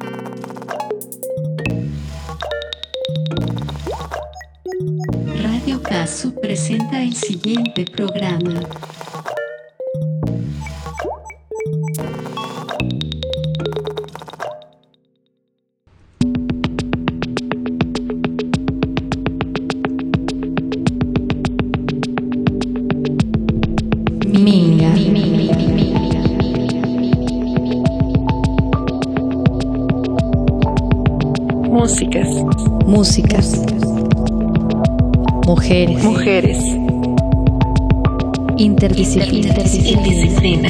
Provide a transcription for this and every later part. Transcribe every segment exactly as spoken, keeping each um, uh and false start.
Radio Casu presenta el siguiente programa. Minga. Músicas. Músicas. Mujeres. Mujeres. Interdisciplina. Indisciplina.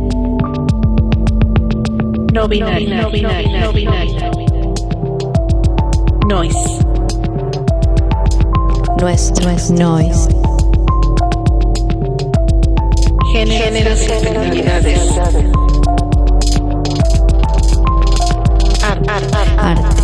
No binario. No binario. No binario. Noise. Nuestro es noise. Géneros y personalidades. Arte. Arte.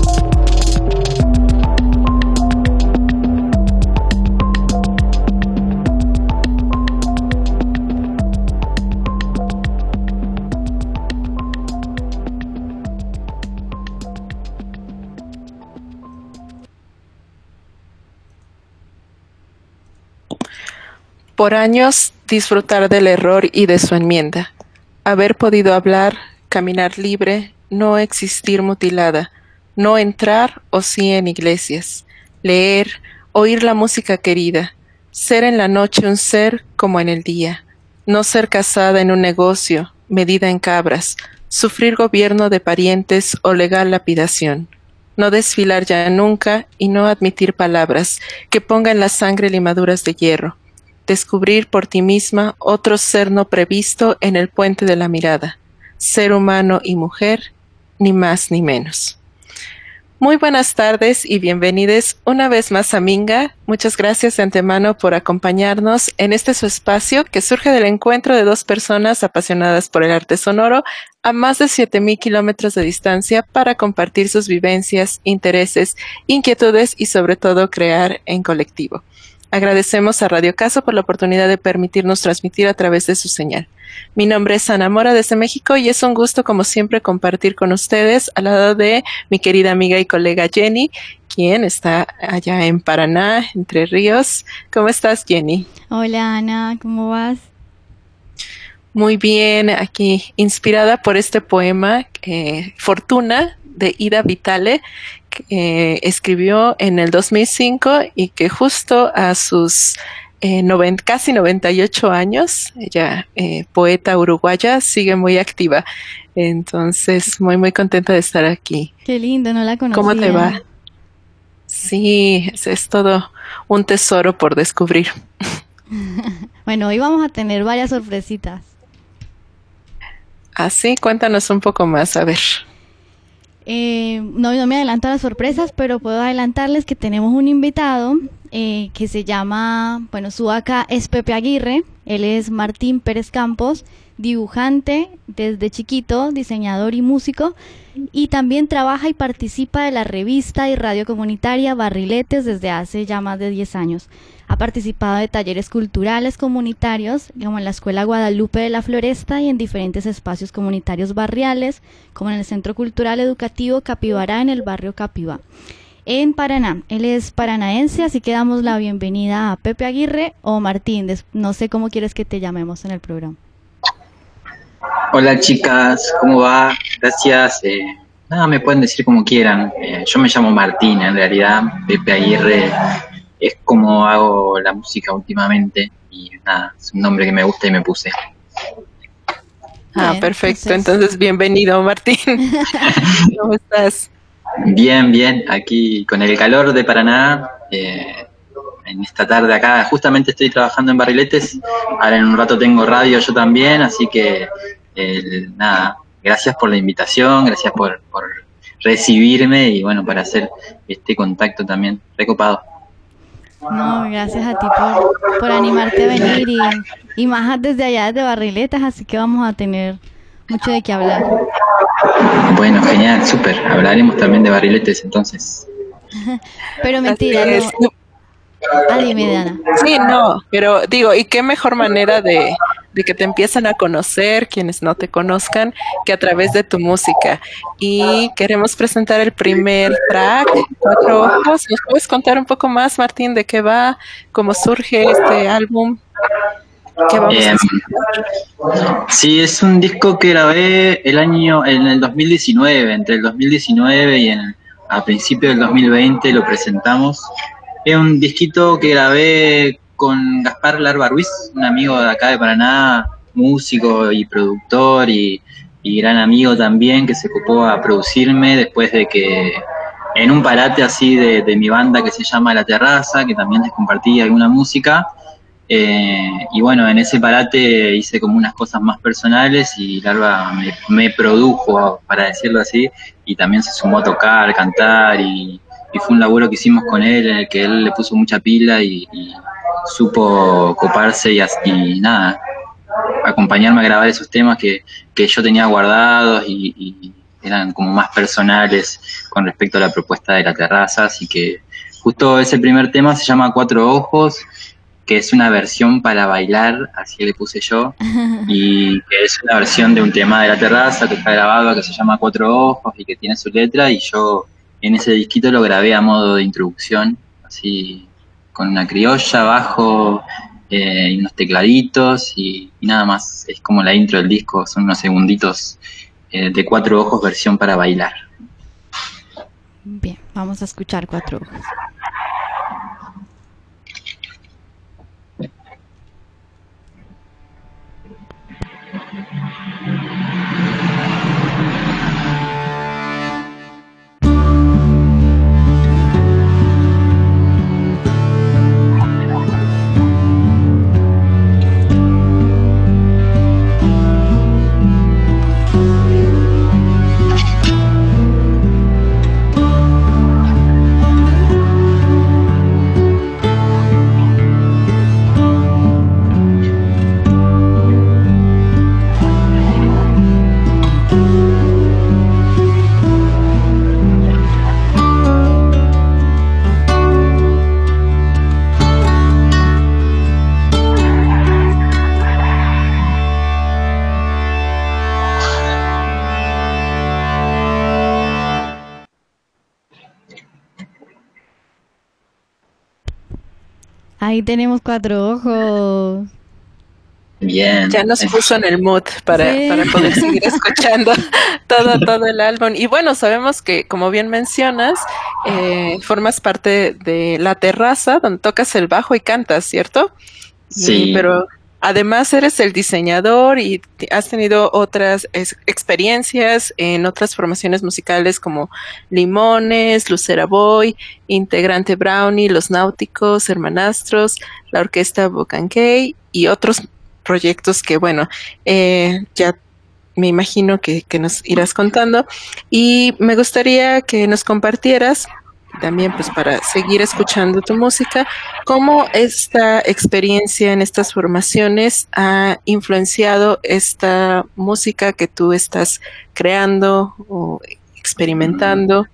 Por años disfrutar del error y de su enmienda, haber podido hablar, caminar libre, no existir mutilada, no entrar o sí en iglesias, leer, oír la música querida, ser en la noche un ser como en el día, no ser casada en un negocio, medida en cabras, sufrir gobierno de parientes o legal lapidación, no desfilar ya nunca y no admitir palabras que pongan la sangre limaduras de hierro, descubrir por ti misma otro ser no previsto en el puente de la mirada, ser humano y mujer, ni más ni menos. Muy buenas tardes y bienvenidos una vez más a Minga. Muchas gracias de antemano por acompañarnos en este su espacio que surge del encuentro de dos personas apasionadas por el arte sonoro a más de siete mil kilómetros de distancia para compartir sus vivencias, intereses, inquietudes y sobre todo crear en colectivo. Agradecemos a Radio Casu por la oportunidad de permitirnos transmitir a través de su señal. Mi nombre es Ana Mora desde México y es un gusto como siempre compartir con ustedes al lado de mi querida amiga y colega Jenny, quien está allá en Paraná, Entre Ríos. ¿Cómo estás, Jenny? Hola, Ana, ¿cómo vas? Muy bien, aquí inspirada por este poema, eh, Fortuna, de Ida Vitale, que eh, escribió en el dos mil cinco y que justo a sus eh, noven, casi noventa y ocho años, ella, eh, poeta uruguaya, sigue muy activa. Entonces, muy, muy contenta de estar aquí. Qué lindo, no la conocía. ¿Cómo te va? Sí, es, es todo un tesoro por descubrir. Bueno, hoy vamos a tener varias sorpresitas. Así, cuéntanos un poco más, a ver. Eh, no, no me adelanto a las sorpresas, pero puedo adelantarles que tenemos un invitado eh, que se llama, bueno, su acá es Pepe Aguirre. Él es Martín Pérez Campos, dibujante desde chiquito, diseñador y músico, y también trabaja y participa de la revista y radio comunitaria Barriletes desde hace ya más de diez años. Ha participado de talleres culturales comunitarios, como en la Escuela Guadalupe de la Floresta y en diferentes espacios comunitarios barriales, como en el Centro Cultural Educativo Capibará en el barrio Capibá, en Paraná. Él es paranaense, así que damos la bienvenida a Pepe Aguirre o Martín, no sé cómo quieres que te llamemos en el programa. Hola chicas, ¿cómo va? Gracias. Eh, nada, me pueden decir como quieran. Eh, yo me llamo Martín, en realidad. Pepe Aguirre es como hago la música últimamente y nada, es un nombre que me gusta y me puse. Ah, bien, perfecto. Entonces, entonces bienvenido, Martín. ¿Cómo estás? Bien, bien. Aquí con el calor de Paraná, eh, en esta tarde acá, justamente estoy trabajando en Barriletes. Ahora en un rato tengo radio yo también, así que eh, nada, gracias por la invitación, gracias por, por recibirme y bueno, para hacer este contacto también, recopado. No, gracias a ti por, por animarte a venir y, y más desde allá, desde Barriletas, así que vamos a tener mucho de qué hablar. Bueno, genial, súper. Hablaremos también de Barriletes entonces. Pero mentira, no. Ah, dime, Diana. Sí, no, pero digo, ¿y qué mejor manera de, de que te empiezan a conocer, quienes no te conozcan, que a través de tu música. Y queremos presentar el primer track, Cuatro Ojos. ¿Nos puedes contar un poco más, Martín, de qué va, cómo surge este álbum? ¿Qué vamos eh, a escuchar? Sí, es un disco que grabé el año, en el dos mil diecinueve, entre el dos mil diecinueve y en, a principios del dos mil veinte lo presentamos. Es un disquito que grabé con Gaspar Larva Ruiz, un amigo de acá de Paraná, músico y productor y, y gran amigo también, que se ocupó a producirme después de que en un parate así de, de mi banda que se llama La Terraza, que también les compartí alguna música. Eh, y bueno, en ese parate hice como unas cosas más personales y Larva me, me produjo, para decirlo así, y también se sumó a tocar, cantar, y, y fue un laburo que hicimos con él, en el que él le puso mucha pila y, y supo coparse y, y nada, acompañarme a grabar esos temas que, que yo tenía guardados y, y eran como más personales con respecto a la propuesta de La Terraza, así que justo ese primer tema se llama Cuatro Ojos, que es una versión para bailar, así le puse yo, y que es una versión de un tema de La Terraza que está grabado, que se llama Cuatro Ojos y que tiene su letra, y yo en ese disquito lo grabé a modo de introducción, así con una criolla, bajo, eh, y unos tecladitos, y, y nada más, es como la intro del disco, son unos segunditos eh, de Cuatro Ojos, versión para bailar. Bien, vamos a escuchar Cuatro Ojos. Ahí tenemos Cuatro Ojos. Bien. Ya nos puso en el mood para, Sí. para poder seguir escuchando todo, todo el álbum. Y bueno, sabemos que, como bien mencionas, eh, formas parte de La Terraza, donde tocas el bajo y cantas, ¿cierto? Sí. Y, pero además eres el diseñador y te- has tenido otras es- experiencias en otras formaciones musicales como Limones, Lucera Boy, Integrante Brownie, Los Náuticos, Hermanastros, la Orquesta Bocancay y otros proyectos que, bueno, eh, ya me imagino que, que nos irás contando. Y me gustaría que nos compartieras, también pues para seguir escuchando tu música, cómo esta experiencia en estas formaciones ha influenciado esta música que tú estás creando o experimentando.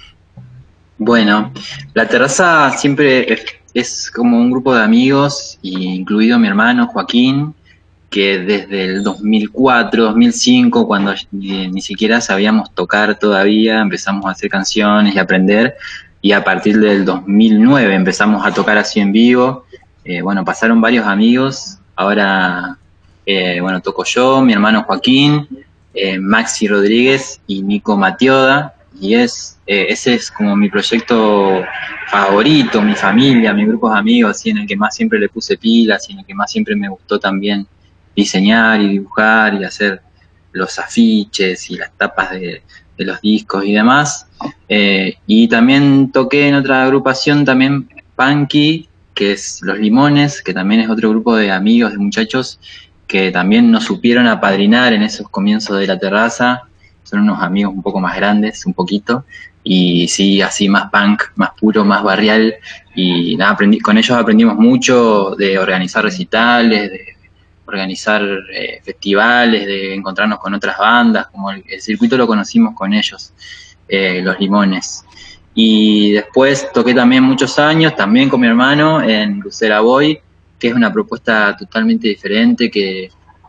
Bueno, La Terraza siempre es, es como un grupo de amigos, incluido mi hermano Joaquín, que desde el dos mil cuatro, dos mil cinco, cuando ni, ni siquiera sabíamos tocar todavía, empezamos a hacer canciones y aprender, y a partir del dos mil nueve empezamos a tocar así en vivo. Eh, bueno, pasaron varios amigos, ahora, eh, bueno, toco yo, mi hermano Joaquín, eh, Maxi Rodríguez y Nico Matioda, y es, eh, ese es como mi proyecto favorito, mi familia, mi grupo de amigos, así, en el que más siempre le puse pilas y en el que más siempre me gustó también diseñar y dibujar y hacer los afiches y las tapas de, de los discos y demás. Eh, y también toqué en otra agrupación también, Punky, que es Los Limones, que también es otro grupo de amigos, de muchachos, que también nos supieron apadrinar en esos comienzos de La Terraza. Son unos amigos un poco más grandes, un poquito, y sí, así más punk, más puro, más barrial, y nada, aprendí, con ellos aprendimos mucho de organizar recitales, de organizar eh, festivales, de encontrarnos con otras bandas, como el, el circuito lo conocimos con ellos, eh, Los Limones. Y después toqué también muchos años, también con mi hermano, en Lucera Boy, que es una propuesta totalmente diferente, que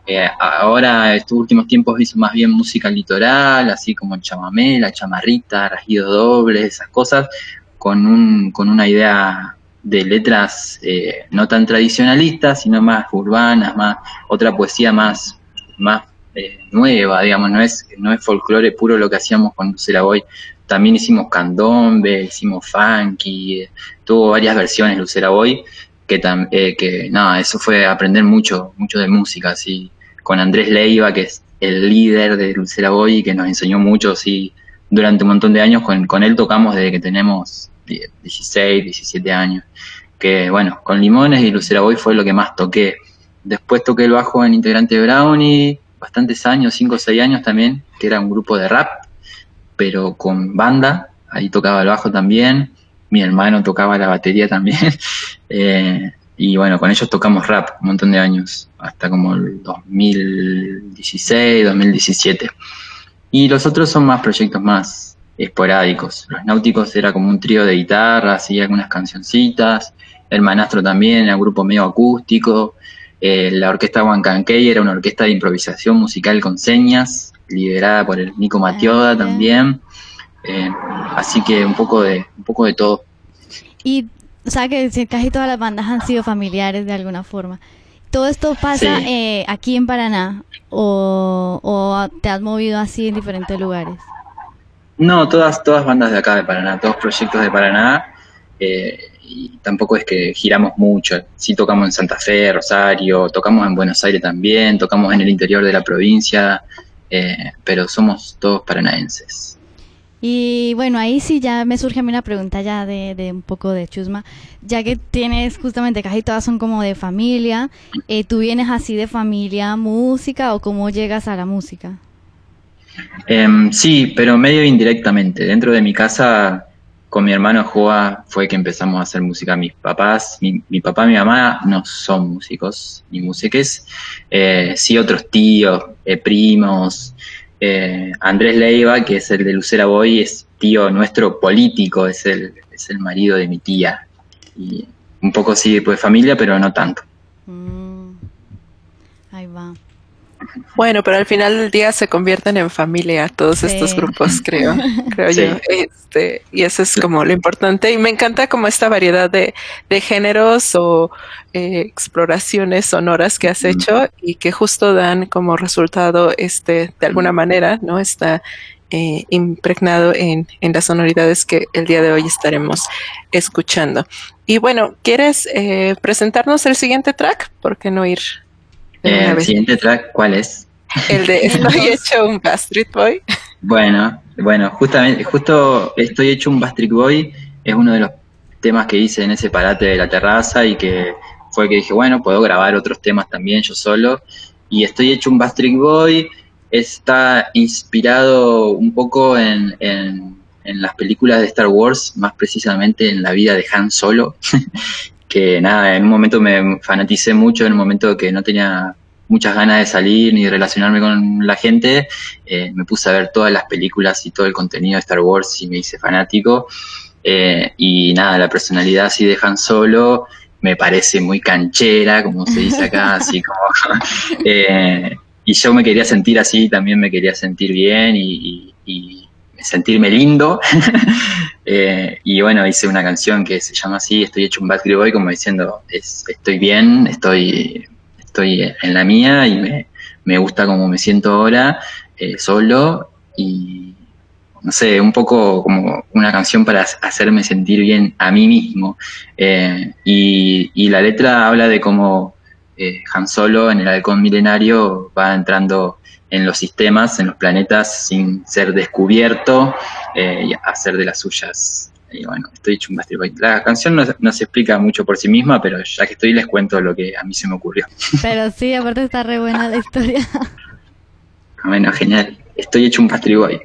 Eh, ahora, estos últimos tiempos hizo más bien música litoral, así como el chamamé, la chamarrita, rasguidos dobles, esas cosas, con, un, con una idea de letras eh, no tan tradicionalistas, sino más urbanas, más otra poesía más, más eh, nueva, digamos, no es, no es folclore puro lo que hacíamos con Lucera Boy. También hicimos candombe, hicimos funky, eh, tuvo varias versiones Lucera Boy, que, tam, eh, que nada, eso fue aprender mucho, mucho de música, así, con Andrés Leiva, que es el líder de Lucera Boy y que nos enseñó mucho, sí, durante un montón de años. Con, con él tocamos desde que tenemos dieciséis, diecisiete años, que bueno, con Limones y Lucera Boy fue lo que más toqué. Después toqué el bajo en Integrante Brownie, bastantes años, cinco o seis años también, que era un grupo de rap, pero con banda, ahí tocaba el bajo también, mi hermano tocaba la batería también, eh, y bueno, con ellos tocamos rap un montón de años, hasta como el dos mil dieciséis, dos mil diecisiete. Y los otros son más proyectos más esporádicos. Los Náuticos era como un trío de guitarras y algunas cancioncitas, el Manastro también era un grupo medio acústico, eh, la orquesta Huancancay era una orquesta de improvisación musical con señas, liderada por el Nico Matioda ah, también, eh, así que un poco de un poco de todo. Y o sea que casi todas las bandas han sido familiares de alguna forma. ¿Todo esto pasa sí. eh, aquí en Paraná o, o te has movido así en diferentes lugares? No, todas todas bandas de acá de Paraná, todos proyectos de Paraná, eh, y tampoco es que giramos mucho. Sí tocamos en Santa Fe, Rosario, tocamos en Buenos Aires también, tocamos en el interior de la provincia, eh, pero somos todos paranaenses. Y bueno, ahí sí ya me surge a mí una pregunta ya de, de un poco de chusma, ya que tienes justamente casi todas son como de familia, eh, ¿tú vienes así de familia música o cómo llegas a la música? Eh, sí, pero medio indirectamente. Dentro de mi casa, con mi hermano Joa, fue que empezamos a hacer música. Mis papás, mi, mi papá y mi mamá no son músicos ni músiques, eh, sí otros tíos, eh, primos. Eh, Andrés Leiva, que es el de Lucera Boy, es tío nuestro político, es el, es el marido de mi tía. Y un poco sí pues familia, pero no tanto. Mm, ahí va. Bueno, pero al final del día se convierten en familia todos sí. estos grupos, creo, creo sí. yo. Este, y eso es como lo importante. Y me encanta como esta variedad de, de géneros o eh, exploraciones sonoras que has hecho y que justo dan como resultado, este, de alguna manera, ¿no? Está eh, impregnado en, en las sonoridades que el día de hoy estaremos escuchando. Y bueno, ¿quieres eh, presentarnos el siguiente track? ¿Por qué no ir? Eh, el siguiente track, ¿cuál es? El de Estoy hecho un Backstreet Boy. Bueno, bueno, justamente, justo Estoy hecho un Backstreet Boy es uno de los temas que hice en ese parate de la terraza y que fue que dije, bueno, puedo grabar otros temas también yo solo. Y Estoy hecho un Backstreet Boy está inspirado un poco en, en, en las películas de Star Wars, más precisamente en la vida de Han Solo. Que nada, en un momento me fanaticé mucho, en un momento que no tenía muchas ganas de salir ni de relacionarme con la gente, eh, me puse a ver todas las películas y todo el contenido de Star Wars y me hice fanático. Eh, y nada, la personalidad así de Han Solo me parece muy canchera, como se dice acá, así como... eh, y yo me quería sentir así, también me quería sentir bien y... y, y sentirme lindo. eh, y bueno, hice una canción que se llama así, Estoy hecho un Backstreet Boy, como diciendo, es, estoy bien, estoy, estoy en la mía y me, me gusta como me siento ahora, eh, solo, y no sé, un poco como una canción para hacerme sentir bien a mí mismo. Eh, y, y la letra habla de cómo eh, Han Solo en el halcón milenario va entrando en los sistemas, en los planetas, sin ser descubierto, eh, y hacer de las suyas. Y bueno, estoy hecho un Backstreet Boy. La canción no, no se explica mucho por sí misma, pero ya que estoy les cuento lo que a mí se me ocurrió. Pero sí, aparte está re buena la historia. Bueno, genial. Estoy hecho un Backstreet Boy.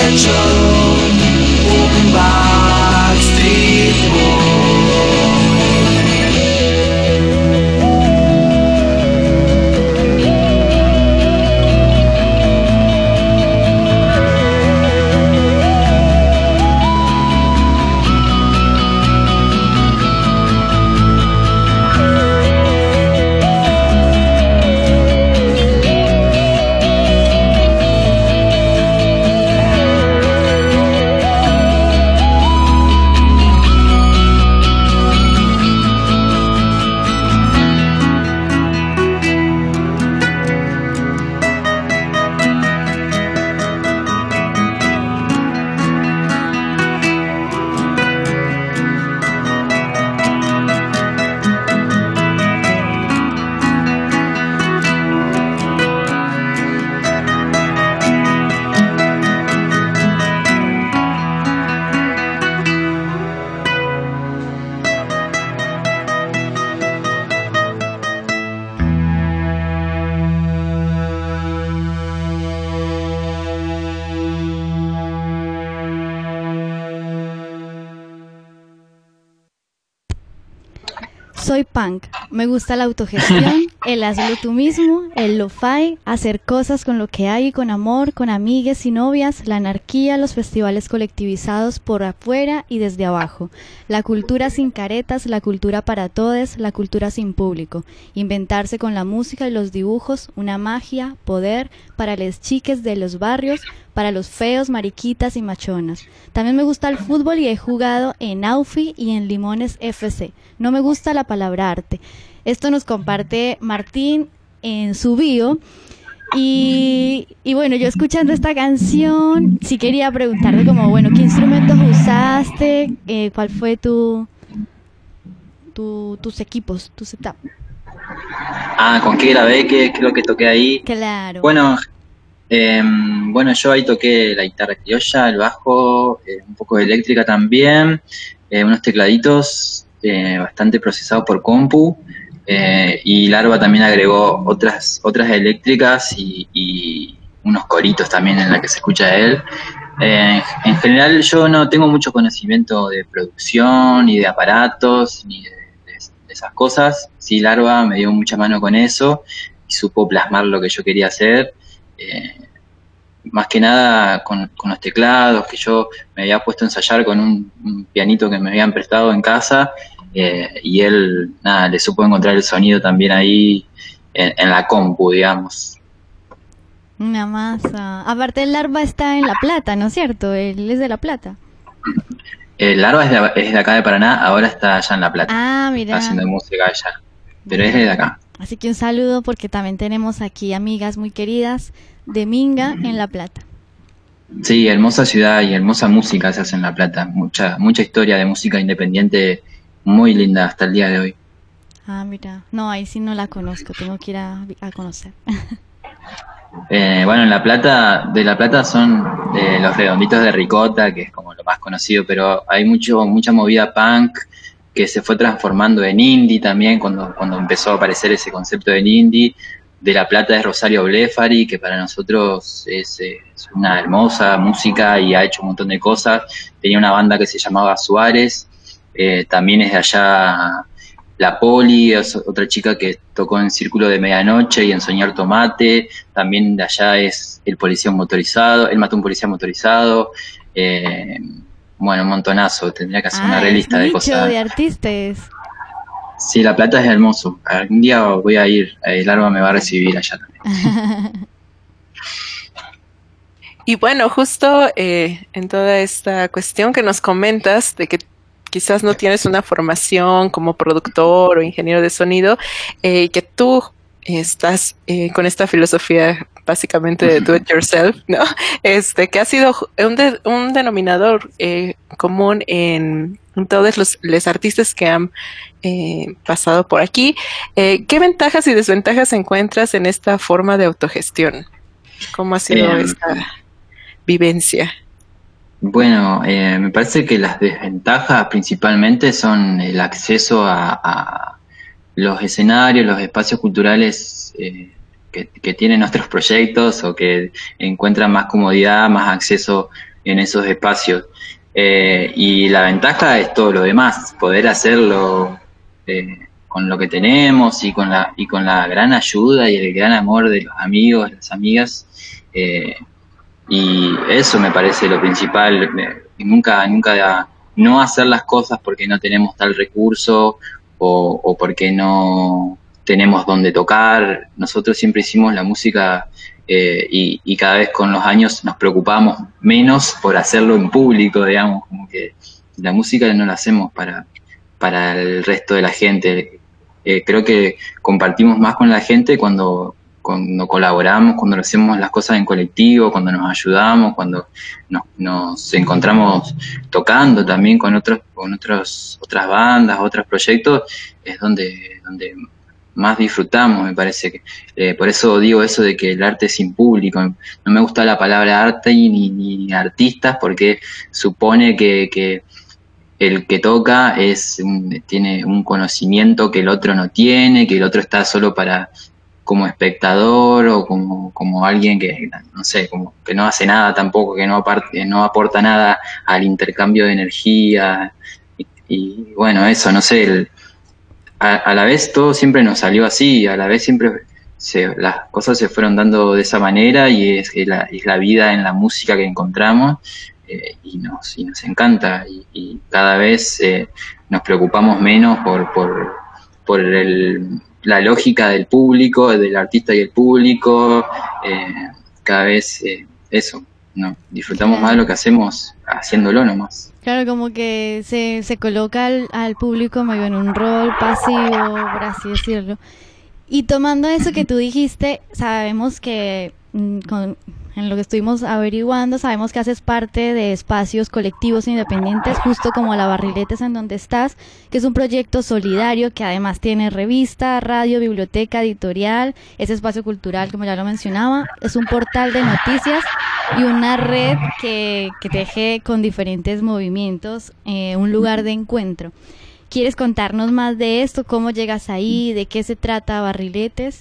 hecho un Backstreet Boy. Soy punk, me gusta la autogestión, el hazlo tú mismo, el lo-fi, hacer cosas con lo que hay, con amor, con amigues y novias, la anarquía, los festivales colectivizados por afuera y desde abajo, la cultura sin caretas, la cultura para todes, la cultura sin público, inventarse con la música y los dibujos, una magia, poder, para les chiques de los barrios, para los feos, mariquitas y machonas. También me gusta el fútbol y he jugado en Aufi y en Limones F C. No me gusta la palabra arte. Esto nos comparte Martín en su bio. Y, y bueno, yo escuchando esta canción, sí quería preguntarte como, bueno, ¿qué instrumentos usaste? Eh, ¿Cuál fue tu, tu, tus equipos, tu setup? Ah, ¿con qué grabé? ¿Qué, qué es lo que toqué ahí? Claro. Bueno, eh, bueno, yo ahí toqué la guitarra criolla, el bajo, eh, un poco de eléctrica también, eh, unos tecladitos eh, bastante procesados por compu, eh, y Larva también agregó otras otras eléctricas y, y unos coritos también en la que se escucha él. Eh, en general yo no tengo mucho conocimiento de producción, ni de aparatos, ni de, de, de esas cosas. Sí, Larva me dio mucha mano con eso y supo plasmar lo que yo quería hacer. Eh, más que nada con, con los teclados, que yo me había puesto a ensayar con un, un pianito que me habían prestado en casa, eh, y él, nada, le supo encontrar el sonido también ahí en, en la compu, digamos. Una masa. Aparte el Larva está en La Plata, ¿no es cierto? Él es de La Plata. El Larva es de, es de acá de Paraná, ahora está allá en La Plata. Ah, mira. Está haciendo música allá, pero es de acá. Así que un saludo porque también tenemos aquí amigas muy queridas de Minga en La Plata. Sí, hermosa ciudad y hermosa música se hace en La Plata. Mucha, mucha historia de música independiente muy linda hasta el día de hoy. Ah, mira. No, ahí sí no la conozco, tengo que ir a, a conocer. Eh, bueno, en La Plata, de La Plata son eh, los Redonditos de Ricota, que es como lo más conocido, pero hay mucho mucha movida punk que se fue transformando en indie también cuando, cuando empezó a aparecer ese concepto del indie. De La Plata es Rosario Blefari, que para nosotros es, es una hermosa música y ha hecho un montón de cosas. Tenía una banda que se llamaba Suárez, eh, también es de allá La Poli, es otra chica que tocó en Círculo de Medianoche y en Soñar Tomate. También de allá es El Policía Motorizado, Él Mató a un Policía Motorizado. Eh, bueno, un montonazo, tendría que hacer ah, una relista de cosas. de artistas. Sí, La Plata es hermoso. Algún día voy a ir, el Larva me va a recibir allá también. Y bueno, justo eh, en toda esta cuestión que nos comentas de que quizás no tienes una formación como productor o ingeniero de sonido, eh, que tú estás eh, con esta filosofía básicamente de do it yourself, ¿no? Este, que ha sido un, de, un denominador eh, común en, en todos los, los artistas que han eh, pasado por aquí. Eh, ¿Qué ventajas y desventajas encuentras en esta forma de autogestión? ¿Cómo ha sido eh, esta vivencia? Bueno, eh, me parece que las desventajas principalmente son el acceso a, a los escenarios, los espacios culturales eh, que, que tienen nuestros proyectos o que encuentran más comodidad, más acceso en esos espacios. Eh, y la ventaja es todo lo demás, poder hacerlo eh, con lo que tenemos y con la y con la gran ayuda y el gran amor de los amigos, las amigas, eh, y eso me parece lo principal. Me, nunca nunca no hacer las cosas porque no tenemos tal recurso o, o porque no tenemos donde tocar. Nosotros siempre hicimos la música eh, y, y cada vez con los años nos preocupamos menos por hacerlo en público, digamos, como que la música no la hacemos para, para el resto de la gente. Eh, creo que compartimos más con la gente cuando, cuando colaboramos, cuando hacemos las cosas en colectivo, cuando nos ayudamos, cuando nos, nos encontramos tocando también con otros, con otros, otras bandas, otros proyectos, es donde, donde más disfrutamos, me parece. que eh, Por eso digo eso de que el arte es sin público. No me gusta la palabra arte ni, ni artistas, porque supone que, que el que toca es un, tiene un conocimiento que el otro no tiene, que el otro está solo para como espectador o como, como alguien que, no sé, como que no hace nada tampoco, que no, aparte, no aporta nada al intercambio de energía. Y, y bueno, eso, no sé, el, a, a la vez todo siempre nos salió así, a la vez siempre se, las cosas se fueron dando de esa manera, y es, es, la, es la vida en la música que encontramos. Eh, y, nos, y nos encanta, y, y cada vez eh, nos preocupamos menos por, por, por el, la lógica del público, del artista y el público. Eh, cada vez eh, eso, ¿no? Disfrutamos Claro. más de lo que hacemos haciéndolo nomás. Claro, como que se, se coloca al, al público medio en un rol pasivo, por así decirlo. Y tomando eso que tú dijiste, sabemos que mm, con, en lo que estuvimos averiguando, sabemos que haces parte de espacios colectivos independientes, justo como la Barriletes en donde estás, que es un proyecto solidario que además tiene revista, radio, biblioteca, editorial, es espacio cultural, como ya lo mencionaba, es un portal de noticias y una red que, que teje con diferentes movimientos, eh, un lugar de encuentro. ¿Quieres contarnos más de esto? ¿Cómo llegas ahí? ¿De qué se trata Barriletes?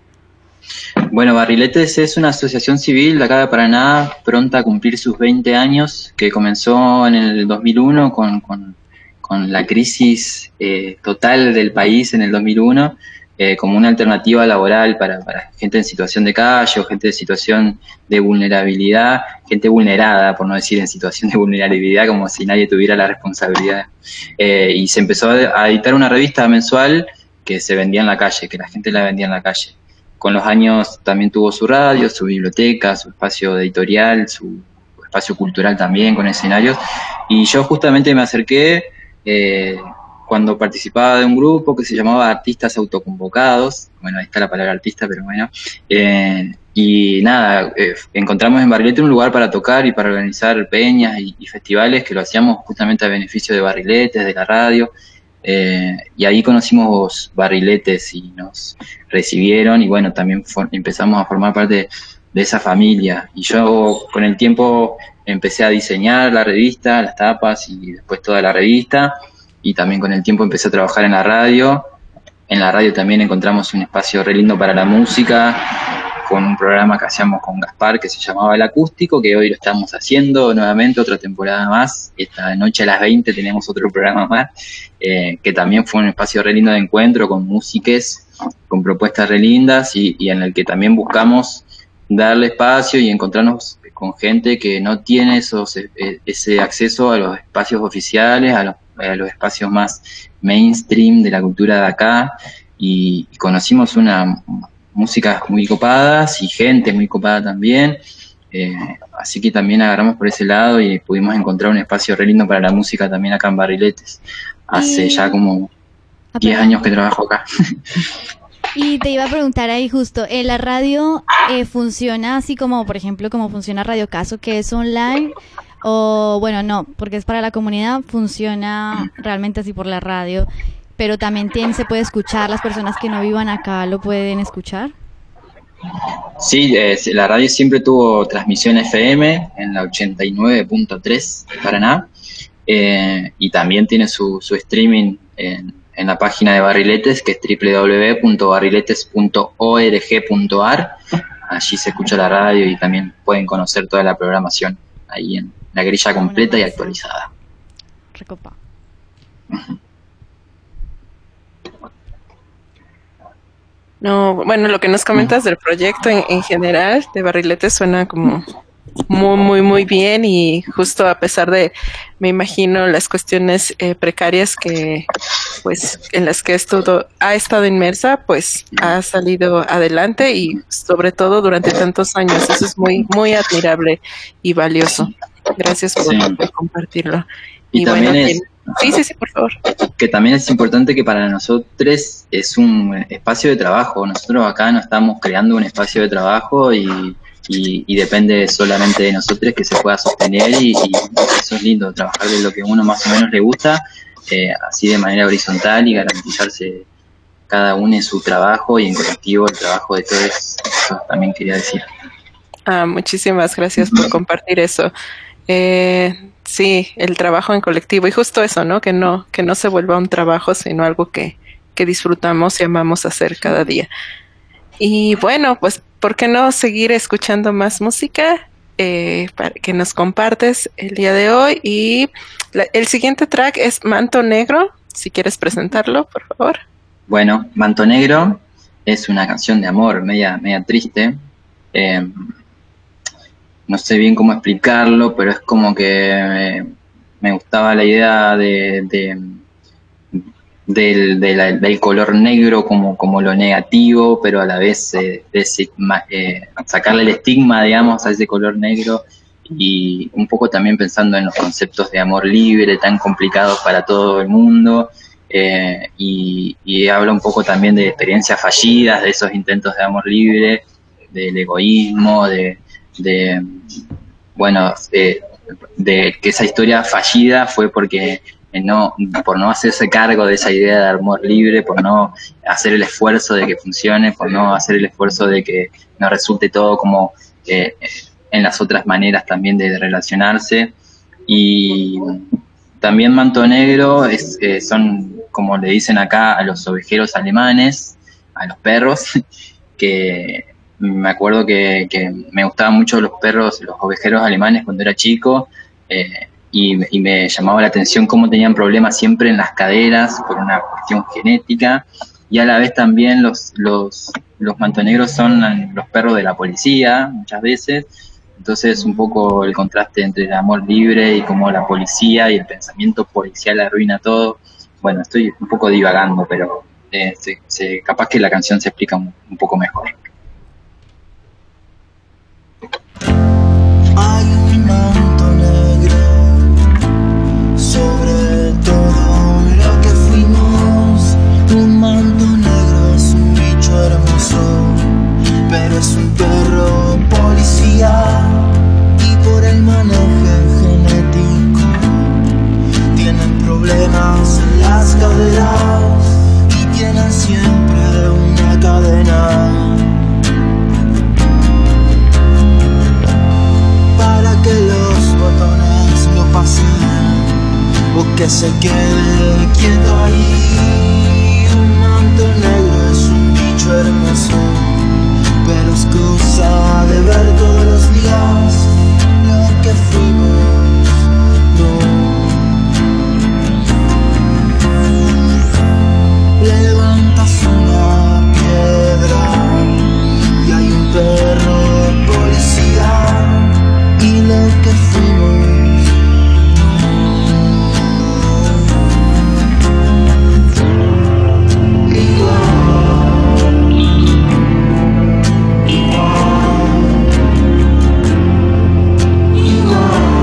Bueno, Barriletes es una asociación civil de acá de Paraná, pronta a cumplir sus veinte años, que comenzó en el dos mil uno con, con, con la crisis eh, total del país en el dos mil uno, eh, como una alternativa laboral para, para gente en situación de calle o gente en situación de vulnerabilidad, gente vulnerada, por no decir en situación de vulnerabilidad, como si nadie tuviera la responsabilidad. Eh, y se empezó a editar una revista mensual que se vendía en la calle, que la gente la vendía en la calle. Con los años también tuvo su radio, su biblioteca, su espacio editorial, su espacio cultural también, con escenarios. Y yo justamente me acerqué eh, cuando participaba de un grupo que se llamaba Artistas Autoconvocados. Bueno, ahí está la palabra artista, pero bueno. Eh, y nada, eh, encontramos en Barrilete un lugar para tocar y para organizar peñas y, y festivales, que lo hacíamos justamente a beneficio de Barriletes, de la radio. Eh, y ahí conocimos Barriletes y nos recibieron, y bueno, también for- empezamos a formar parte de, de esa familia. Y yo con el tiempo empecé a diseñar la revista, las tapas y después toda la revista, y también con el tiempo empecé a trabajar en la radio. En la radio también encontramos un espacio re lindo para la música, con un programa que hacíamos con Gaspar que se llamaba El Acústico, que hoy lo estamos haciendo nuevamente, otra temporada más. Esta noche a las veinte tenemos otro programa más, eh, que también fue un espacio re lindo de encuentro, con músiques, con propuestas re lindas, y, y en el que también buscamos darle espacio y encontrarnos con gente que no tiene esos, eh, ese acceso a los espacios oficiales, a los, a los espacios más mainstream de la cultura de acá, y, y conocimos una... músicas muy copadas y gente muy copada también, eh, así que también agarramos por ese lado y pudimos encontrar un espacio re lindo para la música también acá en Barriletes. Hace Y- ya como Ah, diez perdón. años que trabajo acá. Y te iba a preguntar ahí justo, ¿eh, ¿la radio eh, funciona así como, por ejemplo, como funciona Radio Caso, que es online? O bueno, no, porque es para la comunidad, funciona realmente así por la radio, pero también tiene, se puede escuchar, las personas que no vivan acá lo pueden escuchar. Sí, eh, la radio siempre tuvo transmisión F M en la ochenta y nueve punto tres de Paraná, eh, y también tiene su, su streaming en, en la página de Barriletes, que es doble u doble u doble u punto barriletes punto org punto a r. Allí se escucha la radio y también pueden conocer toda la programación. ahí en la grilla completa y actualizada. Recopa. No, bueno, lo que nos comentas del proyecto en, en general de Barriletes suena como muy, muy, muy bien, y justo a pesar de, me imagino, las cuestiones eh, precarias que, pues, en las que estuvo, ha estado inmersa, pues, ha salido adelante, y sobre todo durante tantos años. Eso es muy, muy admirable y valioso. Gracias por, Sí. por compartirlo. Y, Y, también bueno, es, sí, sí, sí, por favor. que también es importante que para nosotros es un espacio de trabajo. Nosotros acá no estamos creando un espacio de trabajo y, y, y depende solamente de nosotros que se pueda sostener, y, y eso es lindo, trabajar de lo que uno más o menos le gusta, eh, así de manera horizontal, y garantizarse cada uno en su trabajo y en colectivo el trabajo de todos. Eso también quería decir. Ah, muchísimas gracias por compartir eso. Eh, sí, el trabajo en colectivo, y justo eso, ¿no? Que no, que no se vuelva un trabajo, sino algo que, que disfrutamos y amamos hacer cada día. Y bueno, pues, ¿por qué no seguir escuchando más música eh, para que nos compartes el día de hoy? Y la- el siguiente track es Manto Negro, si quieres presentarlo, por favor. Bueno, Manto Negro es una canción de amor media, media triste. Eh, no sé bien cómo explicarlo, pero es como que eh, me gustaba la idea de, de- del, de la- del color negro como, como lo negativo, pero a la vez eh, de sigma- eh, sacarle el estigma, digamos, a ese color negro, y un poco también pensando en los conceptos de amor libre tan complicados para todo el mundo. Eh, y, y habla un poco también de experiencias fallidas, de esos intentos de amor libre, del egoísmo, de, de bueno, eh, de que esa historia fallida fue porque eh, no, por no hacerse cargo de esa idea de amor libre, por no hacer el esfuerzo de que funcione, por no hacer el esfuerzo de que no resulte todo como eh, en las otras maneras también de relacionarse. Y también Manto Negro es, eh, son, como le dicen acá, a los ovejeros alemanes, a los perros, que me acuerdo que, que me gustaban mucho los perros, los ovejeros alemanes cuando era chico, eh, y, y me llamaba la atención cómo tenían problemas siempre en las caderas por una cuestión genética, y a la vez también los, los, los mantonegros son los perros de la policía muchas veces. Entonces un poco el contraste entre el amor libre y cómo la policía y el pensamiento policial arruina todo. Bueno, estoy un poco divagando, pero eh, se, se, capaz que la canción se explica un, un poco mejor. Hay un manto negro sobre todo lo que fuimos. Un manto negro es un bicho hermoso, pero es un perro policía, y por el manejo genético tienen problemas en las caderas y tienen siempre una cadena para que los botones lo pasen o que se quede quieto ahí. Un manto negro es un bicho hermoso, pero es cosa de ver todos los días lo que fuimos, no. Levantas una piedra y hay un perro policía, y lo que fuimos, igual, igual.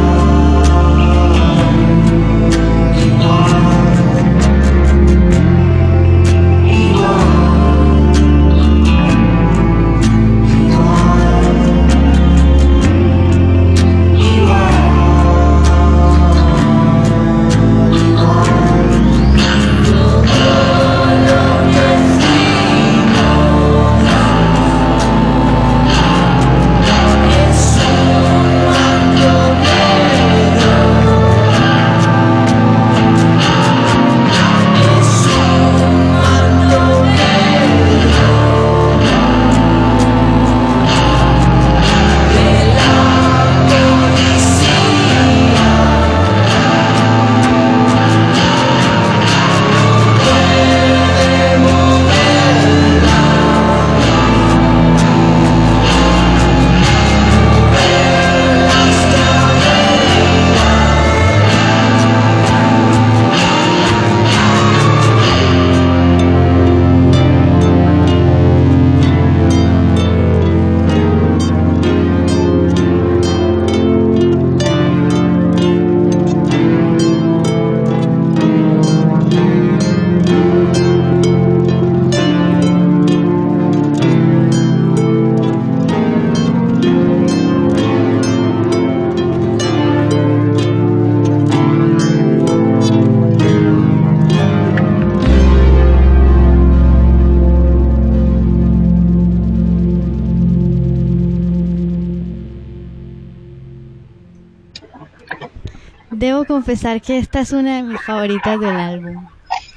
Debo confesar que esta es una de mis favoritas del álbum.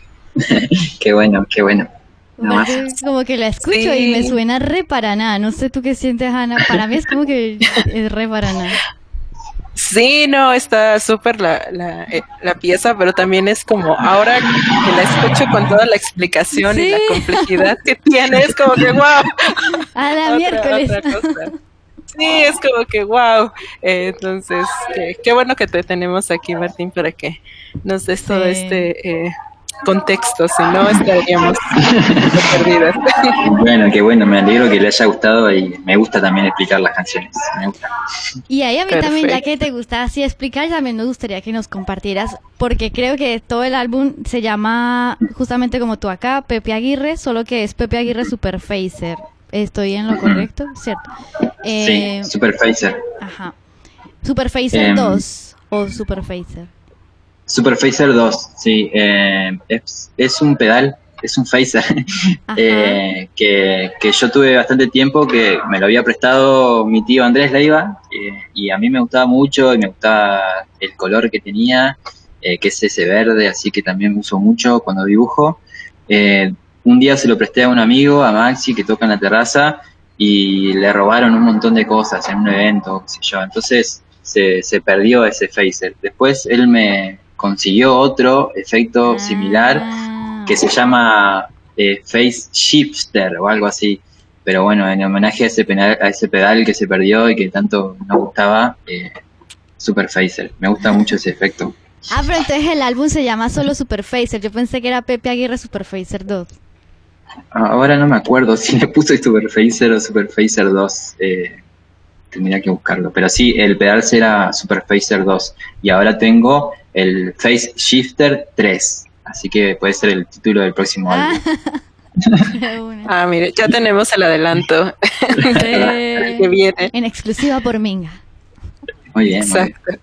Qué bueno, qué bueno. No más. Porque como que la escucho Sí. y me suena re Paraná. No sé tú qué sientes, Ana. Para mí es como que es re Paraná. Sí, no, está súper la, la, eh, la pieza, pero también es como, ahora que la escucho con toda la explicación y Sí. la complejidad que tiene, es como que wow. A la Otra- miércoles. otra cosa. Sí, es como que wow. Eh, entonces, qué, qué bueno que te tenemos aquí, Martín, para que nos des todo Sí. este eh, contexto, si no estaríamos perdidas. Bueno, qué bueno, me alegro que le haya gustado y me gusta también explicar las canciones. Me gusta. Y ahí a mí también, ya Perfecto. que te gusta así explicar, también me gustaría que nos compartieras, porque creo que todo el álbum se llama justamente como tú acá, Pepe Aguirre, solo que es Pepe Aguirre Superphaser. ¿Estoy en lo correcto? ¿Cierto? Eh, Sí, Super Phaser. Ajá. Superphaser Em, dos o Superphaser. Super Phaser dos, sí. eh, es, es un pedal, es un phaser Ajá. eh, que, que yo tuve bastante tiempo, que me lo había prestado mi tío Andrés Leiva, eh, y a mí me gustaba mucho y me gustaba el color que tenía, eh, que es ese verde, así que también uso mucho cuando dibujo. Eh, un día se lo presté a un amigo, a Maxi, que toca en la terraza, y le robaron un montón de cosas en un evento, qué sé yo. Entonces se, se perdió ese phaser. Después él me consiguió otro efecto similar Ah. que se llama eh, Phase Shifter o algo así. Pero bueno, en homenaje a ese, pedal, a ese pedal que se perdió y que tanto nos gustaba, eh, Super Phaser. Me gusta mucho ese efecto. Ah, pero entonces el álbum se llama solo Superphaser. Yo pensé que era Pepe Aguirre Superphaser dos. Ahora no me acuerdo si le puse Super Phaser o Super Phaser dos. Eh, tendría que buscarlo. Pero sí, el pedal será Super Phaser dos. Y ahora tengo el Phase Shifter tres. Así que puede ser el título del próximo Ah. álbum. De una. Ah, mire, ya tenemos el adelanto Eh, que viene. en exclusiva por Minga. Muy bien. Muy bien. Exacto.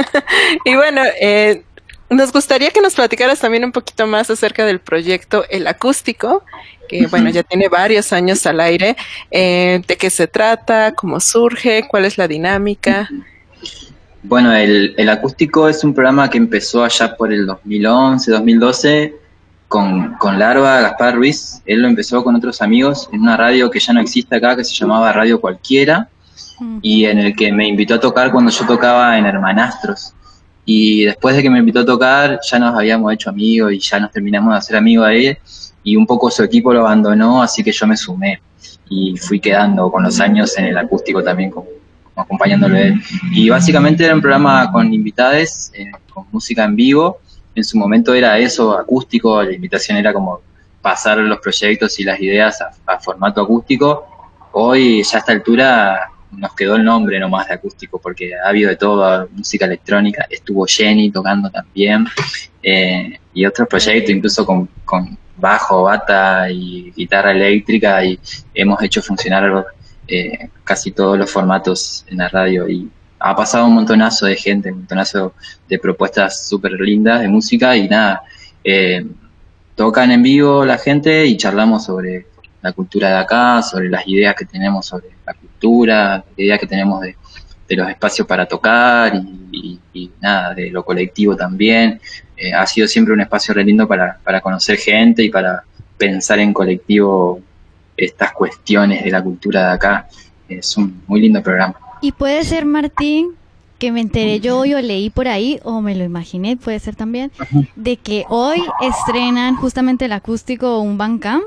Y bueno, eh, nos gustaría que nos platicaras también un poquito más acerca del proyecto El Acústico, que bueno, ya tiene varios años al aire. Eh, ¿de qué se trata? ¿Cómo surge? ¿Cuál es la dinámica? Bueno, el, el Acústico es un programa que empezó allá por el dos mil once, dos mil doce con, con Larva, Gaspar Ruiz. Él lo empezó con otros amigos en una radio que ya no existe acá, que se llamaba Radio Cualquiera, y en el que me invitó a tocar cuando yo tocaba en Hermanastros. Y después de que me invitó a tocar, ya nos habíamos hecho amigos y ya nos terminamos de hacer amigos de él, y un poco su equipo lo abandonó, así que yo me sumé y fui quedando con los años en el Acústico también, como, como acompañándolo a él. Y básicamente era un programa con invitades, eh, con música en vivo. En su momento era eso, acústico, la invitación era como pasar los proyectos y las ideas a, a formato acústico. Hoy, ya a esta altura, nos quedó el nombre nomás de Acústico, porque ha habido de todo, música electrónica, estuvo Jenny tocando también, eh, y otros proyectos, incluso con, con bajo, bata y guitarra eléctrica, y hemos hecho funcionar eh, casi todos los formatos en la radio, y ha pasado un montonazo de gente, un montonazo de propuestas súper lindas de música, y nada, eh, tocan en vivo la gente y charlamos sobre la cultura de acá, sobre las ideas que tenemos sobre la cultura, la idea que tenemos de, de los espacios para tocar y, y, y nada, de lo colectivo también. Eh, ha sido siempre un espacio re lindo para, para conocer gente y para pensar en colectivo estas cuestiones de la cultura de acá. Es un muy lindo programa. Y puede ser, Martín, que me enteré yo hoy o leí por ahí, o me lo imaginé, puede ser también, de que hoy estrenan justamente el Acústico un Bandcamp,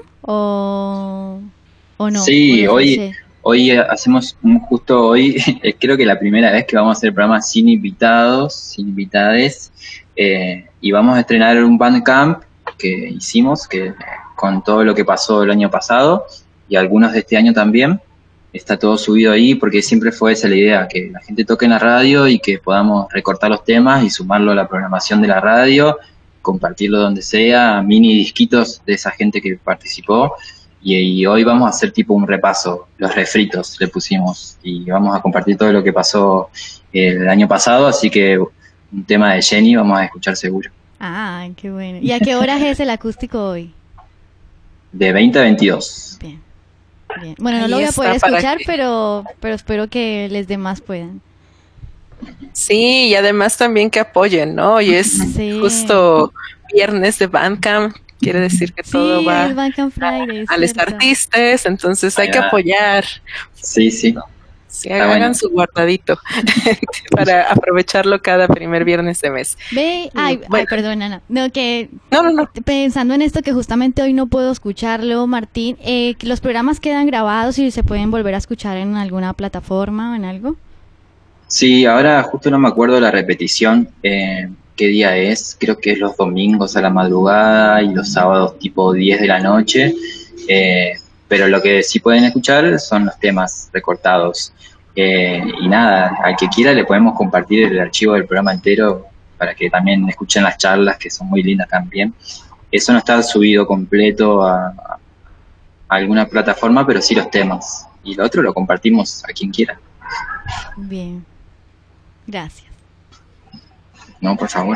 o, o no. Sí, o lo hoy, escuché. hoy hacemos, un- justo hoy, es creo que la primera vez que vamos a hacer programas sin invitados, sin invitades, eh, y vamos a estrenar un Bandcamp que hicimos, que con todo lo que pasó el año pasado, y algunos de este año también. Está todo subido ahí porque siempre fue esa la idea, que la gente toque en la radio y que podamos recortar los temas y sumarlo a la programación de la radio, compartirlo donde sea, mini disquitos de esa gente que participó, y, y hoy vamos a hacer tipo un repaso, los refritos le pusimos, y vamos a compartir todo lo que pasó el año pasado, así que un tema de Jenny vamos a escuchar seguro. Ah, qué bueno. ¿Y a qué horas es el Acústico hoy? De veinte a veintidós. Bien. Bien. Bueno, no Ahí lo voy a está, poder para escuchar, que- pero, pero espero que les demás puedan. Sí, y además también que apoyen, ¿no? Y es Sí. justo viernes de Bandcamp, quiere decir que todo Sí, va es Bandcamp Friday, es a los cierto. artistas, entonces hay Ahí que va. apoyar. Sí, sí, Sí, está hagan bueno. su guardadito para aprovecharlo cada primer viernes de mes. Ve, Y ay, ay, bueno, perdón, Ana. No, que no, no, no. pensando en esto que justamente hoy no puedo escucharlo, Martín, eh, que los programas quedan grabados y se pueden volver a escuchar en alguna plataforma o en algo. Sí, ahora justo no me acuerdo la repetición, eh, qué día es, creo que es los domingos a la madrugada y los sábados tipo diez de la noche, eh, pero lo que sí pueden escuchar son los temas recortados. Eh, y nada, al que quiera le podemos compartir el archivo del programa entero para que también escuchen las charlas que son muy lindas también. Eso no está subido completo a, a alguna plataforma, pero sí los temas. Y lo otro lo compartimos a quien quiera. Bien, gracias. No, por favor.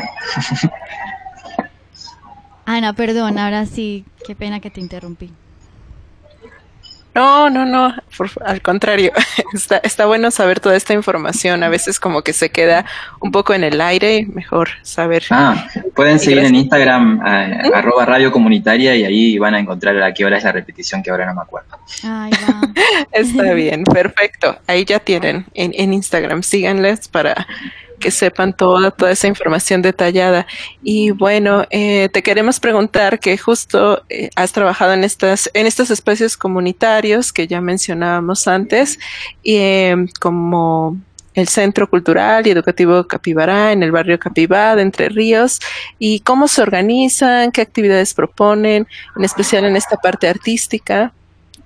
Ana, perdón, ahora sí, qué pena que te interrumpí. No, no, no, por- al contrario, está, está bueno saber toda esta información. A veces como que se queda un poco en el aire, y mejor saber. Ah, pueden Y seguir en gracias. Instagram eh, arroba radio comunitaria y ahí van a encontrar a qué hora es la repetición que ahora no me acuerdo. Ahí va. Está bien, perfecto. Ahí ya tienen en, en Instagram, síganles para que sepan toda, toda esa información detallada. Y bueno, eh, te queremos preguntar que justo eh, has trabajado en estas, en estos espacios comunitarios que ya mencionábamos antes, y, eh, como el Centro Cultural y Educativo Capibara en el barrio Capibá de Entre Ríos, y cómo se organizan, qué actividades proponen, en especial en esta parte artística,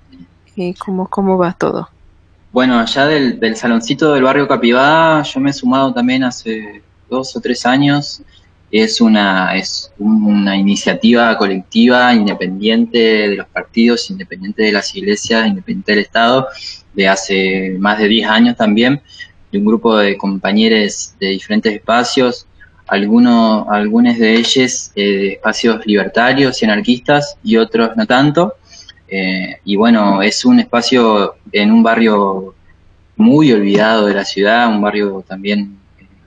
y cómo, cómo va todo. Bueno, allá del, del saloncito del barrio Capibá, yo me he sumado también hace dos o tres años. Es una, es una iniciativa colectiva, independiente de los partidos, independiente de las iglesias, independiente del Estado, de hace más de diez años también, de un grupo de compañeros de diferentes espacios, algunos, algunos de ellos eh, de espacios libertarios y anarquistas y otros no tanto. Eh, y bueno, es un espacio en un barrio muy olvidado de la ciudad, un barrio también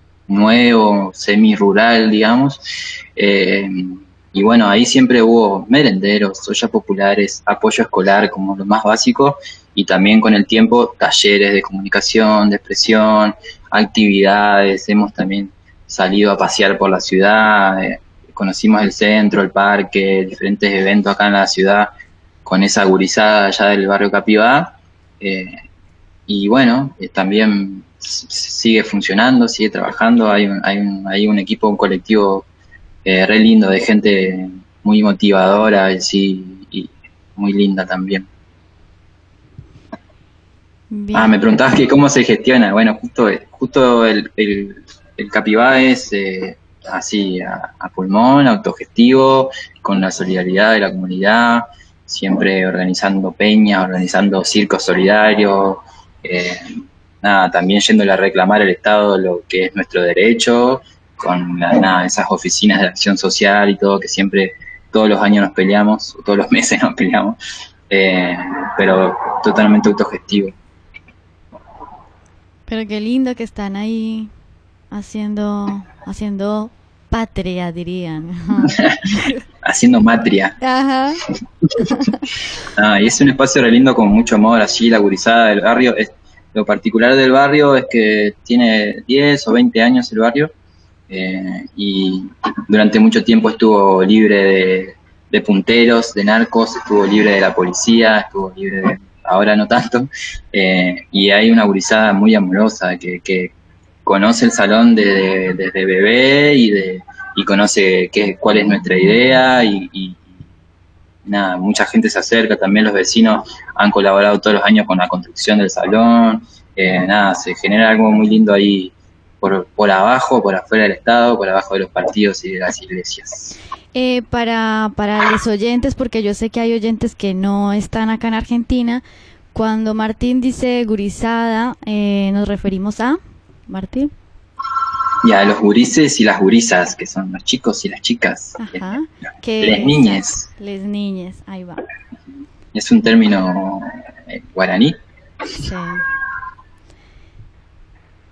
nuevo, semi-rural, digamos. Eh, y bueno, ahí siempre hubo merenderos, ollas populares, apoyo escolar como lo más básico, y también con el tiempo talleres de comunicación, de expresión, actividades. Hemos también salido a pasear por la ciudad, eh, conocimos el centro, el parque, diferentes eventos acá en la ciudad con esa gurizada allá del barrio Capibá, eh, y bueno, eh, también s- sigue funcionando, sigue trabajando, hay un, hay un, hay un equipo, un colectivo eh, re lindo de gente muy motivadora y, sí, y muy linda también. Bien. Ah, me preguntabas que cómo se gestiona. Bueno, justo, justo el, el, el Capibá es eh, así, a, a pulmón, autogestivo, con la solidaridad de la comunidad, siempre organizando peñas, organizando circos solidarios, eh, nada, también yéndole a reclamar al Estado lo que es nuestro derecho, con la- nada, esas oficinas de acción social y todo, que siempre, todos los años nos peleamos, o todos los meses nos peleamos, eh, pero totalmente autogestivo. Pero qué lindo que están ahí haciendo, haciendo patria, dirían. Haciendo matria. Ajá. Ah, y es un espacio re lindo con mucho amor, así la gurizada del barrio. Es, lo particular del barrio es que tiene diez o veinte años el barrio, eh, y durante mucho tiempo estuvo libre de, de punteros, de narcos, estuvo libre de la policía, estuvo libre de... ahora no tanto, eh, y hay una gurizada muy amorosa que, que conoce el salón de- de- desde bebé y, de, y conoce qué, cuál es nuestra idea y, y nada, mucha gente se acerca, también los vecinos han colaborado todos los años con la construcción del salón, eh, nada, se genera algo muy lindo ahí por, por abajo, por afuera del Estado, por abajo de los partidos y de las iglesias. Eh, para, para los oyentes, porque yo sé que hay oyentes que no están acá en Argentina, cuando Martín dice gurizada, eh, nos referimos a Martín. Y a los gurises y las gurisas, que son los chicos y las chicas, Ajá. eh, Que les niñes, Les niñes, ahí va. es un término eh, guaraní. Sí.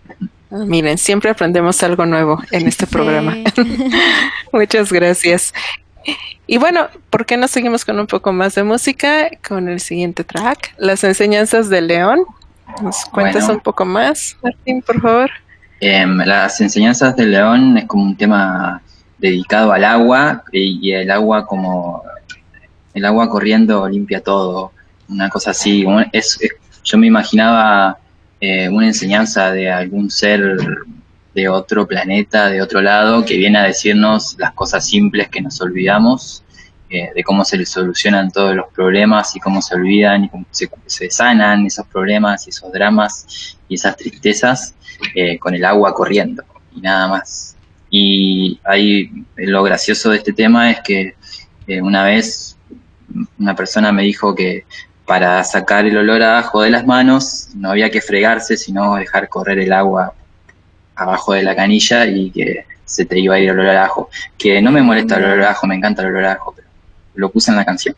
Ah, miren, siempre aprendemos algo nuevo en este Sí. programa. Muchas gracias. Y bueno, ¿por qué no seguimos con un poco más de música? Con el siguiente track, Las enseñanzas de León. ¿Nos cuentas Bueno. un poco más, Martín, por favor? Eh, las enseñanzas del León es como un tema dedicado al agua y, y el agua como el agua corriendo limpia todo, una cosa así. Un- Es, es- yo me imaginaba eh, una enseñanza de algún ser de otro planeta, de otro lado, que viene a decirnos las cosas simples que nos olvidamos, eh, de cómo se solucionan todos los problemas y cómo se olvidan y cómo se, se sanan esos problemas y esos dramas y esas tristezas eh, con el agua corriendo y nada más. Y ahí lo gracioso de este tema es que eh, una vez una persona me dijo que para sacar el olor a ajo de las manos no había que fregarse, sino dejar correr el agua abajo de la canilla y que se te iba a ir el olor a ajo. Que no me molesta el olor a ajo, me encanta el olor a ajo, pero lo puse en la canción.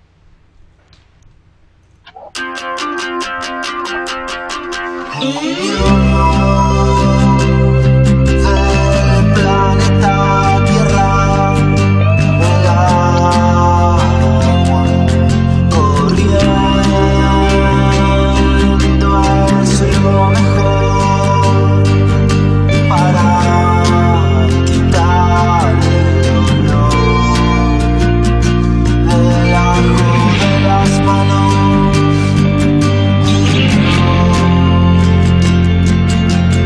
Del planeta Tierra, el agua corriendo es lo mejor para quitar el olor del ajo de las manos.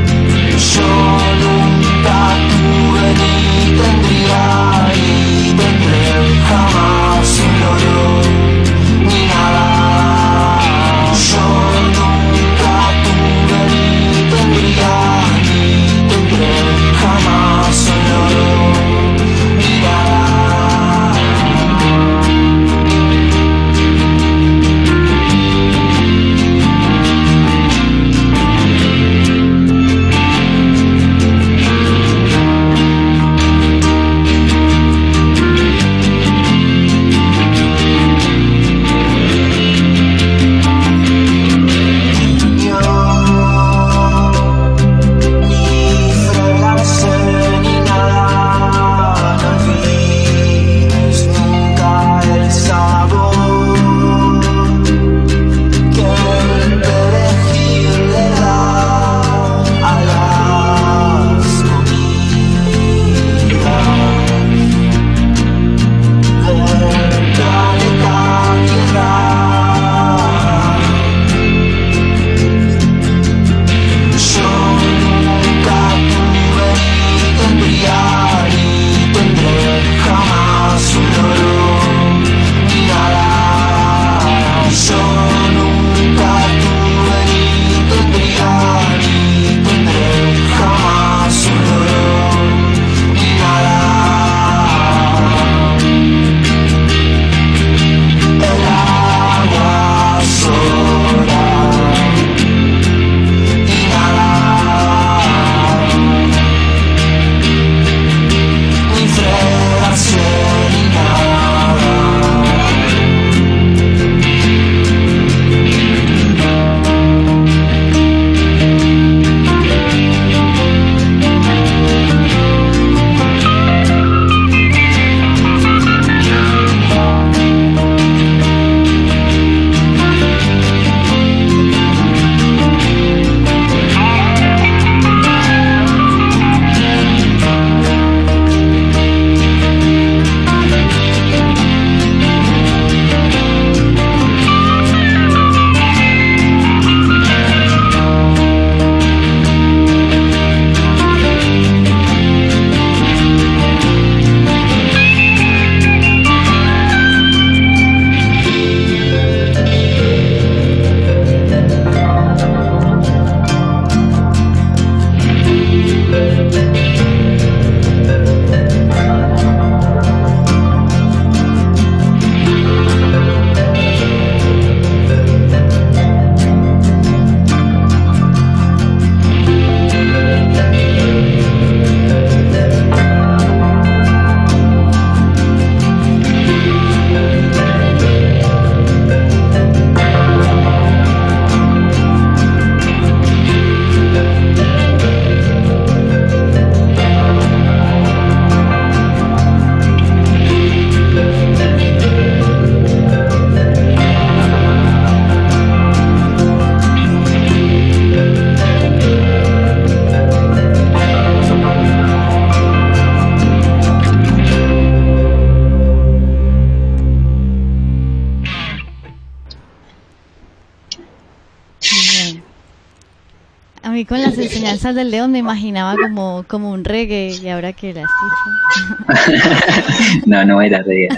con las enseñanzas del León me imaginaba como, como un reggae y ahora que la escucho. No, no era reggae.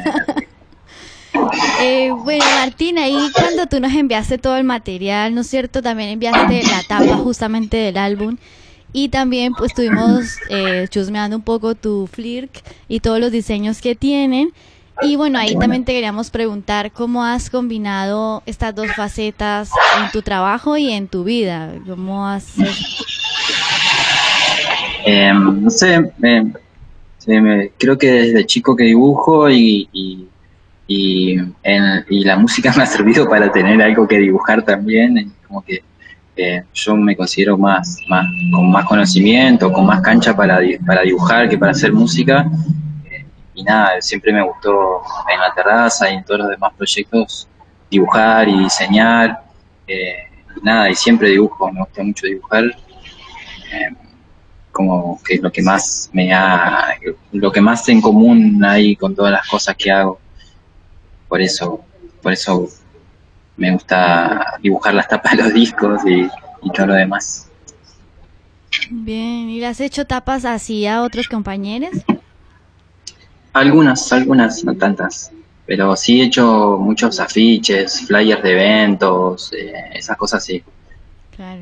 Eh, bueno, Martín, ahí cuando tú nos enviaste todo el material, ¿no es cierto? También enviaste la tapa justamente del álbum y también pues estuvimos eh, chusmeando un poco tu Flirk y todos los diseños que tienen. Y bueno, ahí también te queríamos preguntar cómo has combinado estas dos facetas en tu trabajo y en tu vida. ¿Cómo has...? Eh, no sé, eh, sí, me, creo que desde chico que dibujo y, y, y, en, y la música me ha servido para tener algo que dibujar también. Es como que eh, yo me considero más, más con más conocimiento, con más cancha para, para dibujar que para hacer música. Y nada, siempre me gustó en la terraza y en todos los demás proyectos dibujar y diseñar. Eh, y nada, y siempre dibujo, me gusta mucho dibujar. Eh, como que es lo que más me ha, lo que más en común hay con todas las cosas que hago. Por eso, por eso me gusta dibujar las tapas de los discos y, y todo lo demás. Bien, ¿y le has hecho tapas así a otros compañeros? Algunas, algunas, no tantas, pero sí he hecho muchos afiches, flyers de eventos, eh, esas cosas sí. Claro.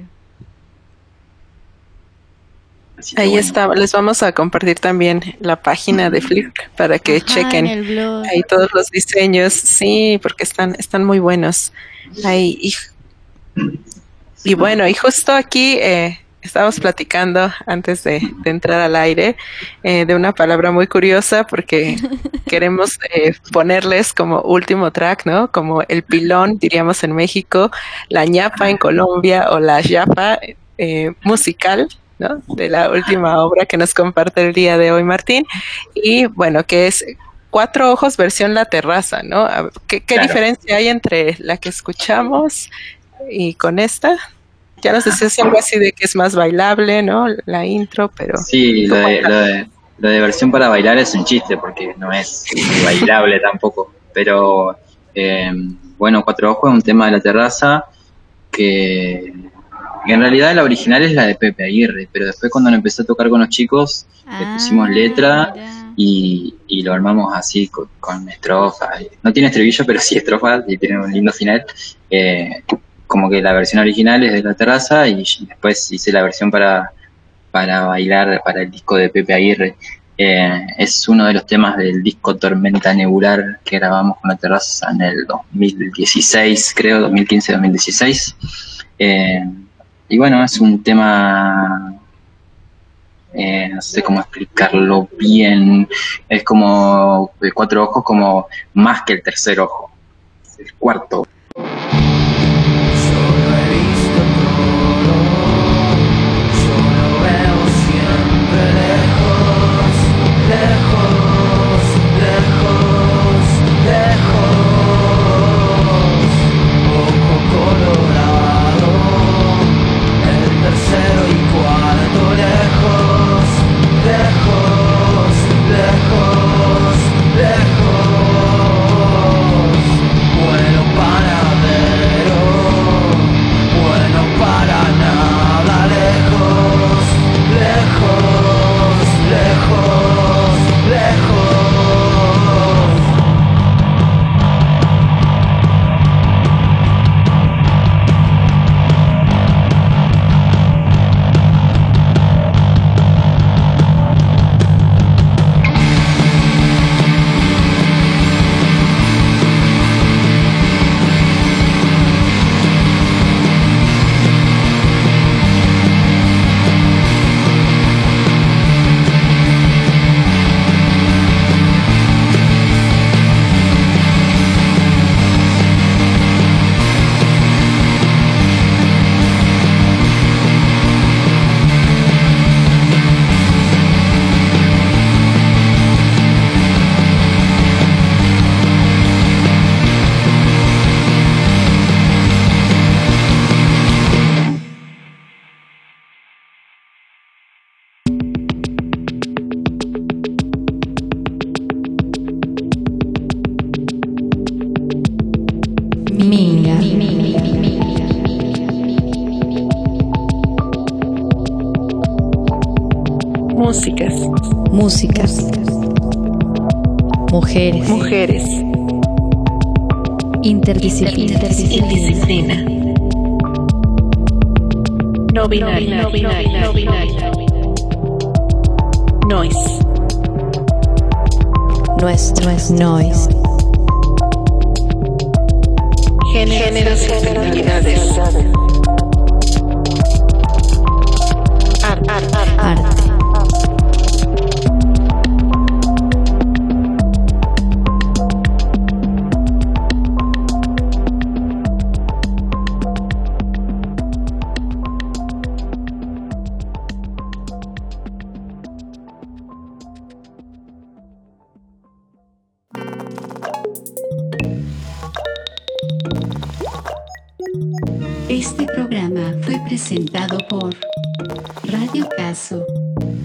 Ahí bueno. está, les vamos a compartir también la página de Flirk para que Ajá, chequen en el blog. ahí todos los diseños, sí, porque están, están muy buenos. Ahí, y, y bueno, y justo aquí eh, estábamos platicando antes de, de entrar al aire eh, de una palabra muy curiosa porque queremos eh, ponerles como último track, ¿no? Como el pilón, diríamos en México, la ñapa en Colombia o la yapa eh, musical, ¿no? De la última obra que nos comparte el día de hoy Martín. Y bueno, que es Cuatro Ojos versión La Terraza, ¿no? ¿Qué, qué Claro. diferencia hay entre la que escuchamos y con esta? Ya nos decías algo así de que es más bailable, ¿no? La intro, pero... Sí, lo de, lo, de, lo de versión para bailar es un chiste porque no es bailable tampoco. Pero eh, bueno, Cuatro Ojos es un tema de La Terraza que, que en realidad la original es la de Pepe Aguirre, pero después cuando lo empecé a tocar con los chicos le pusimos letra y, y lo armamos así con, con estrofas. No tiene estribillo, pero sí estrofas y tiene un lindo final. Eh, como que la versión original es de La Terraza y después hice la versión para, para bailar para el disco de Pepe Aguirre. Eh, es uno de los temas del disco Tormenta Nebular que grabamos con La Terraza en el dos mil dieciséis, creo, dos mil quince dos mil dieciséis. Eh, y bueno, es un tema, eh, no sé cómo explicarlo bien, es como de Cuatro Ojos, como más que el tercer ojo, el cuarto. Lejos, lejos, músicas, músicas, mujeres, mujeres, interdisciplina, interdisciplina, no binaria, no binaria, no binaria, noise, nuestro es noise, géneros y finalidades, arte, arte, arte. Este programa fue presentado por Radio Caso.